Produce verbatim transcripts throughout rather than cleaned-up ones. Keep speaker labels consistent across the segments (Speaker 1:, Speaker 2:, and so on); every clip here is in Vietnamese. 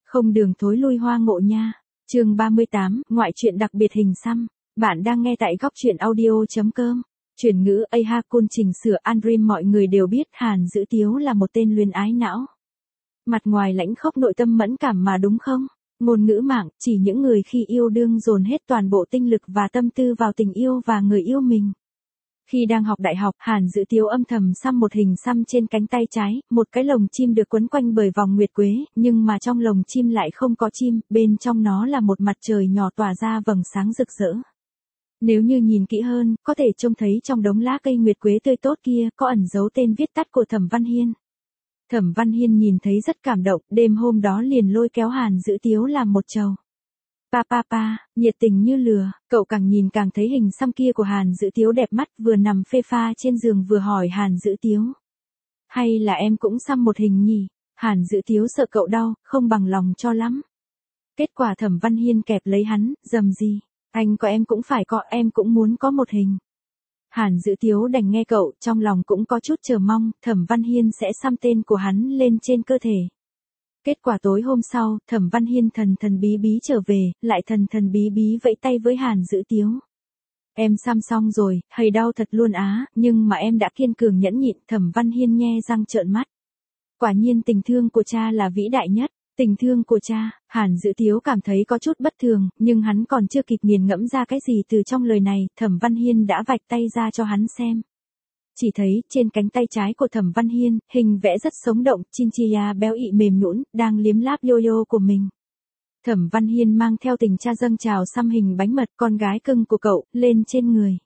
Speaker 1: Không đường thối lui Hoa Ngộ Nha. Chương ba mươi tám, ngoại truyện đặc biệt hình xăm. Bạn đang nghe tại góc truyện audio chấm com. Chuyển ngữ A Ha Kun chỉnh sửa Andream. Mọi người đều biết Hàn Dữ Tiếu là một tên luyến ái não. Mặt ngoài lãnh khốc nội tâm mẫn cảm mà đúng không? Ngôn ngữ mạng, chỉ những người khi yêu đương dồn hết toàn bộ tinh lực và tâm tư vào tình yêu và người yêu mình. Khi đang học đại học, Hàn Dữ Tiếu âm thầm xăm một hình xăm trên cánh tay trái, một cái lồng chim được quấn quanh bởi vòng nguyệt quế, nhưng mà trong lồng chim lại không có chim, bên trong nó là một mặt trời nhỏ tỏa ra vầng sáng rực rỡ. Nếu như nhìn kỹ hơn, có thể trông thấy trong đống lá cây nguyệt quế tươi tốt kia, có ẩn dấu tên viết tắt của Thẩm Văn Hiên. Thẩm Văn Hiên nhìn thấy rất cảm động, đêm hôm đó liền lôi kéo Hàn Dữ Tiếu làm một chầu. Pa pa pa, nhiệt tình như lừa, cậu càng nhìn càng thấy hình xăm kia của Hàn Dữ Tiếu đẹp mắt, vừa nằm phê pha trên giường vừa hỏi Hàn Dữ Tiếu. Hay là em cũng xăm một hình nhỉ? Hàn Dữ Tiếu sợ cậu đau, không bằng lòng cho lắm. Kết quả Thẩm Văn Hiên kẹp lấy hắn, rầm gì. Anh có em cũng phải có, em cũng muốn có một hình. Hàn Dữ Tiếu đành nghe cậu, trong lòng cũng có chút chờ mong, Thẩm Văn Hiên sẽ xăm tên của hắn lên trên cơ thể. Kết quả tối hôm sau, Thẩm Văn Hiên thần thần bí bí trở về, lại thần thần bí bí vẫy tay với Hàn Dữ Tiếu. Em xăm xong rồi, hầy đau thật luôn á, nhưng mà em đã kiên cường nhẫn nhịn. Thẩm Văn Hiên nhe răng trợn mắt. Quả nhiên tình thương của cha là vĩ đại nhất. Tình thương của cha, Hàn Dữ Tiếu cảm thấy có chút bất thường, nhưng hắn còn chưa kịp nghiền ngẫm ra cái gì từ trong lời này, Thẩm Văn Hiên đã vạch tay ra cho hắn xem. Chỉ thấy, trên cánh tay trái của Thẩm Văn Hiên, hình vẽ rất sống động, chinchilla béo ị mềm nhũn, đang liếm láp yo-yo của mình. Thẩm Văn Hiên mang theo tình cha dâng trào xăm hình bánh mật con gái cưng của cậu, lên trên người.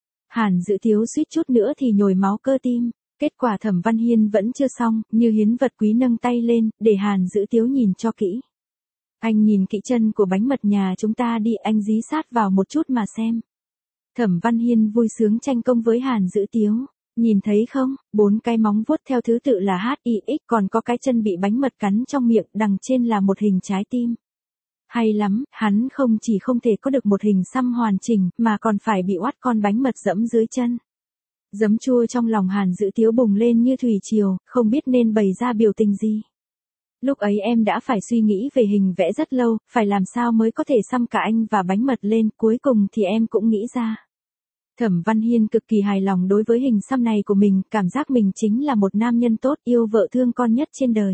Speaker 1: Hàn Dữ Tiếu suýt chút nữa thì nhồi máu cơ tim. Kết quả Thẩm Văn Hiên vẫn chưa xong, như hiến vật quý nâng tay lên, để Hàn Dữ Tiếu nhìn cho kỹ. Anh nhìn kỹ chân của bánh mật nhà chúng ta đi, anh dí sát vào một chút mà xem. Thẩm Văn Hiên vui sướng tranh công với Hàn Dữ Tiếu. Nhìn thấy không, bốn cái móng vuốt theo thứ tự là H I X, còn có cái chân bị bánh mật cắn trong miệng, đằng trên là một hình trái tim. Hay lắm, hắn không chỉ không thể có được một hình xăm hoàn chỉnh, mà còn phải bị oắt con bánh mật dẫm dưới chân. Giấm chua trong lòng Hàn Dữ Tiếu bùng lên như thủy triều, không biết nên bày ra biểu tình gì. Lúc ấy em đã phải suy nghĩ về hình vẽ rất lâu, phải làm sao mới có thể xăm cả anh và bánh mật lên, cuối cùng thì em cũng nghĩ ra. Thẩm Văn Hiên cực kỳ hài lòng đối với hình xăm này của mình, cảm giác mình chính là một nam nhân tốt, yêu vợ thương con nhất trên đời.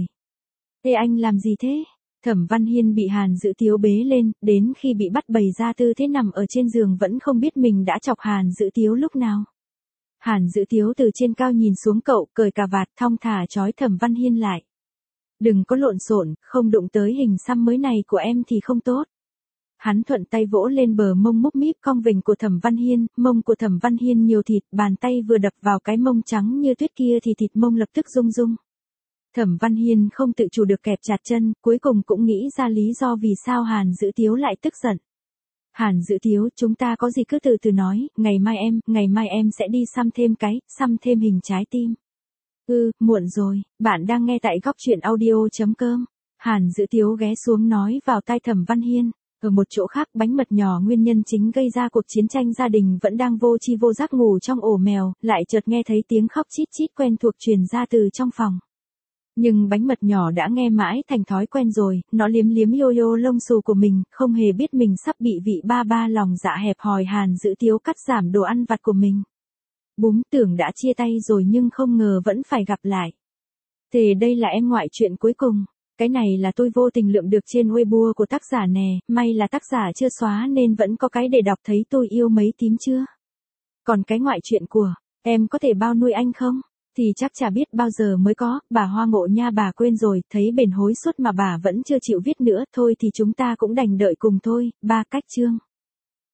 Speaker 1: Ê anh làm gì thế? Thẩm Văn Hiên bị Hàn Dữ Tiếu bế lên, đến khi bị bắt bày ra tư thế nằm ở trên giường vẫn không biết mình đã chọc Hàn Dữ Tiếu lúc nào. Hàn Dữ Tiếu từ trên cao nhìn xuống cậu, cởi cà vạt, thong thả trói Thẩm Văn Hiên lại. Đừng có lộn xộn, không đụng tới hình xăm mới này của em thì không tốt. Hắn thuận tay vỗ lên bờ mông múc míp cong vềnh của Thẩm Văn Hiên, mông của Thẩm Văn Hiên nhiều thịt, bàn tay vừa đập vào cái mông trắng như tuyết kia thì thịt mông lập tức rung rung. Thẩm Văn Hiên không tự chủ được kẹp chặt chân, cuối cùng cũng nghĩ ra lý do vì sao Hàn Dữ Tiếu lại tức giận. Hàn Dữ Tiếu, chúng ta có gì cứ từ từ nói, ngày mai em, ngày mai em sẽ đi xăm thêm cái, xăm thêm hình trái tim. Ừ, muộn rồi, bạn đang nghe tại góc truyện audio chấm com. Hàn Dữ Tiếu ghé xuống nói vào tai Thẩm Văn Hiên. Ở một chỗ khác, bánh mật nhỏ nguyên nhân chính gây ra cuộc chiến tranh gia đình vẫn đang vô chi vô giác ngủ trong ổ mèo, lại chợt nghe thấy tiếng khóc chít chít quen thuộc truyền ra từ trong phòng. Nhưng bánh mật nhỏ đã nghe mãi thành thói quen rồi, nó liếm liếm yo-yo lông xù của mình, không hề biết mình sắp bị vị ba ba lòng dạ hẹp hòi Hàn Dữ Tiếu cắt giảm đồ ăn vặt của mình. Búm, tưởng đã chia tay rồi nhưng không ngờ vẫn phải gặp lại. Thế đây là em ngoại truyện cuối cùng. Cái này là tôi vô tình lượm được trên Weibo của tác giả nè, may là tác giả chưa xóa nên vẫn có cái để đọc. Thấy tôi yêu mấy tím chưa? Còn cái ngoại truyện của em có thể bao nuôi anh không? Thì chắc chả biết bao giờ mới có, bà Hoa Ngộ Nha bà quên rồi, thấy bền hối suốt mà bà vẫn chưa chịu viết nữa, thôi thì chúng ta cũng đành đợi cùng thôi. Ba cách chương.